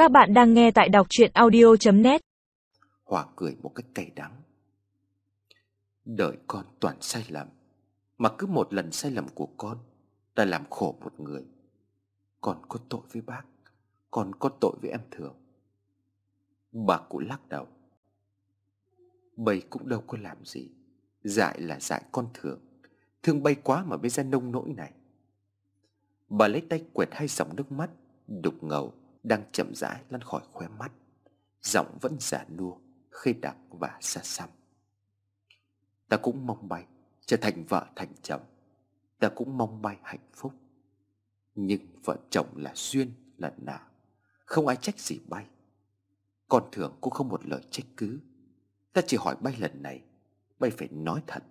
Các bạn đang nghe tại đọc truyện audio.net. Hòa cười một cách cay đắng. Đời con toàn sai lầm, mà cứ một lần sai lầm của con đã làm khổ một người. Con có tội với bác, con có tội với em Thường. Bà cụ lắc đầu. Bây cũng đâu có làm gì. Dại là dại con Thường. Thương Bây quá mà bây ra nông nỗi này. Bà lấy tay quẹt hai dòng nước mắt đục ngầu đang chậm rãi lăn khỏi khóe mắt. Giọng vẫn già nua, khê đặc và xa xăm. Ta cũng mong Bay trở thành vợ thành chồng. Ta cũng mong Bay hạnh phúc. Nhưng vợ chồng là duyên là nợ, không ai trách gì Bay. Con Thường cũng không một lời trách cứ. Ta chỉ hỏi Bay lần này, Bay phải nói thật.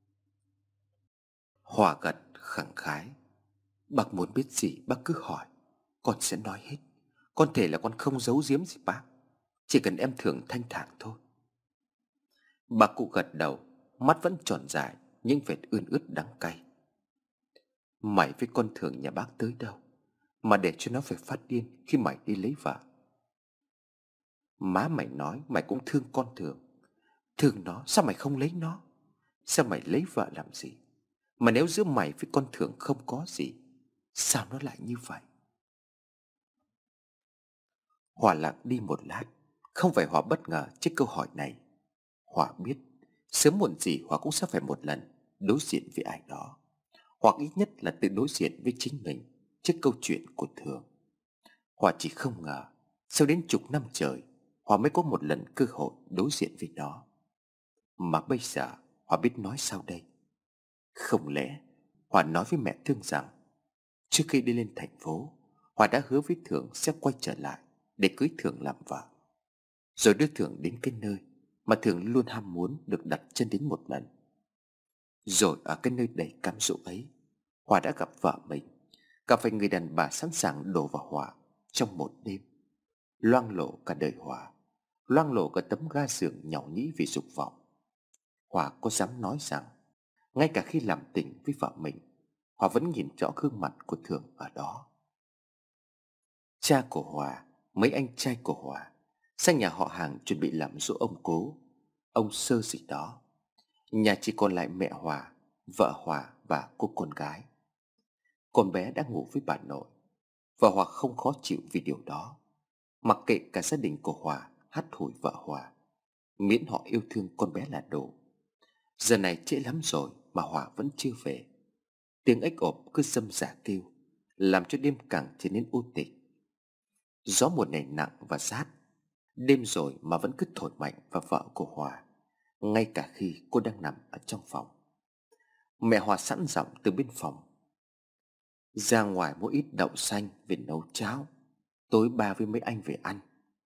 Hòa gật khẳng khái. Bác muốn biết gì bác cứ hỏi, con sẽ nói hết. Con thể là con không giấu giếm gì bác. Chỉ cần em Thường thanh thản thôi. Bà cụ gật đầu, mắt vẫn tròn dài, những vệt ươn ướt đắng cay. Mày với con Thường nhà bác tới đâu mà để cho nó phải phát điên khi mày đi lấy vợ? Má mày nói mày cũng thương con Thường. Thương nó, sao mày không lấy nó? Sao mày lấy vợ làm gì? Mà nếu giữa mày với con Thường không có gì, sao nó lại như vậy? Hòa lặng đi một lát. Không phải Hòa bất ngờ trước câu hỏi này. Hòa biết sớm muộn gì Hòa cũng sẽ phải một lần đối diện với ai đó, hoặc ít nhất là tự đối diện với chính mình trước câu chuyện của Thường. Hòa chỉ không ngờ sau đến chục năm trời Hòa mới có một lần cơ hội đối diện với nó. Mà bây giờ Hòa biết nói sao đây? Không lẽ Hòa nói với mẹ Thương rằng trước khi đi lên thành phố, Hòa đã hứa với Thường sẽ quay trở lại để cưới Thường làm vợ, rồi đưa Thường đến cái nơi mà Thường luôn ham muốn được đặt chân đến một lần. Rồi ở cái nơi đầy cám dỗ ấy, Hòa đã gặp vợ mình, gặp phải người đàn bà sẵn sàng đổ vào Hòa trong một đêm, loang lổ cả đời Hòa, loang lổ cả tấm ga giường nhàu nhĩ vì dục vọng. Hòa có dám nói rằng ngay cả khi làm tình với vợ mình, Hòa vẫn nhìn rõ gương mặt của Thường ở đó. Cha của Hòa, mấy anh trai của Hòa sang nhà họ hàng chuẩn bị làm giỗ ông cố, ông Sơ gì đó. Nhà chỉ còn lại mẹ Hòa, vợ Hòa và cô con gái. Con bé đã ngủ với bà nội, và Hòa không khó chịu vì điều đó. Mặc kệ cả gia đình của Hòa hắt hủi vợ Hòa, miễn họ yêu thương con bé là đủ. Giờ này trễ lắm rồi mà Hòa vẫn chưa về. Tiếng ếch ộp cứ râm rả kêu, làm cho đêm càng trở nên u tịch. Gió mùa này nặng và rát. Đêm rồi mà vẫn cứ thổi mạnh vào vợ của Hòa, ngay cả khi cô đang nằm ở trong phòng. Mẹ Hòa sẵn giọng từ bên phòng: ra ngoài mua ít đậu xanh về nấu cháo, tối ba với mấy anh về ăn.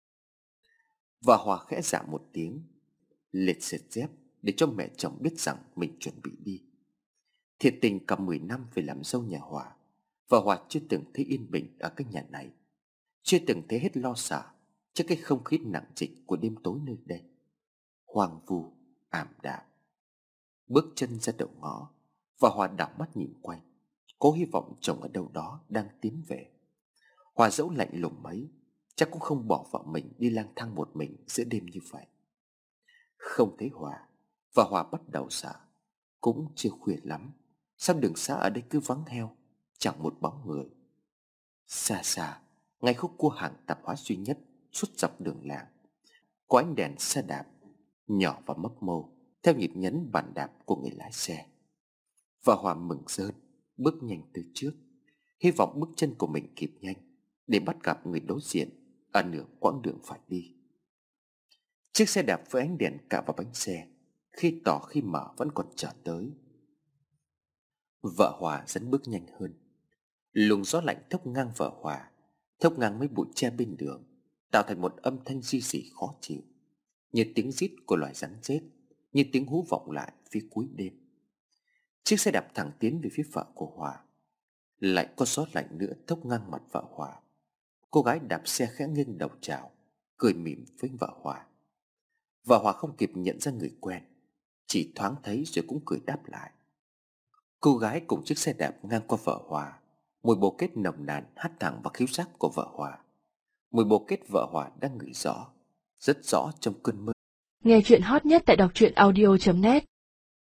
Và Hòa khẽ dạ một tiếng, liệt sệt dép để cho mẹ chồng biết rằng mình chuẩn bị đi. Thiệt tình cả 10 năm về làm dâu nhà Hòa, và Hòa chưa từng thấy yên bình ở cái nhà này, chưa từng thấy hết lo sợ trước cái không khí nặng trịch của đêm tối nơi đây. Hoang vu, ảm đạm. Bước chân ra đầu ngõ, và Hòa đảo mắt nhìn quanh, cố hy vọng chồng ở đâu đó đang tiến về. Hòa dẫu lạnh lùng mấy, chắc cũng không bỏ vợ mình đi lang thang một mình giữa đêm như vậy. Không thấy Hòa, và Hòa bắt đầu sợ. Cũng chưa khuya lắm, sao đường xá ở đây cứ vắng heo, chẳng một bóng người. Xa xa, ngay khúc cua hàng tạp hóa duy nhất suốt dọc đường làng, có ánh đèn xe đạp nhỏ và mấp mô theo nhịp nhấn bàn đạp của người lái xe. Và Hòa mừng rơn bước nhanh tới trước, hy vọng bước chân của mình kịp nhanh để bắt gặp người đối diện ở nửa quãng đường phải đi. Chiếc xe đạp với ánh đèn cạ vào bánh xe, khi tỏ khi mở vẫn còn chờ tới. Vợ Hòa dẫn bước nhanh hơn. Luồng gió lạnh thốc ngang vợ Hòa, thốc ngang mấy bụi tre bên đường, tạo thành một âm thanh ri rỉ khó chịu, như tiếng rít của loài rắn rết, như tiếng hú vọng lại phía cuối đêm. Chiếc xe đạp thẳng tiến về phía vợ của Hòa. Lại có gió lạnh nữa thốc ngang mặt vợ Hòa. Cô gái đạp xe khẽ nghiêng đầu chào, cười mỉm với vợ Hòa. Vợ Hòa không kịp nhận ra người quen, chỉ thoáng thấy rồi cũng cười đáp lại. Cô gái cùng chiếc xe đạp ngang qua vợ Hòa, mùi bồ kết nồng nàn hắt thẳng vào khứu giác của vợ Hòa. Mùi bồ kết vợ Hòa đang ngửi rõ, rất rõ trong cơn mơ. Nghe chuyện hot nhất tại đọc truyện audio.net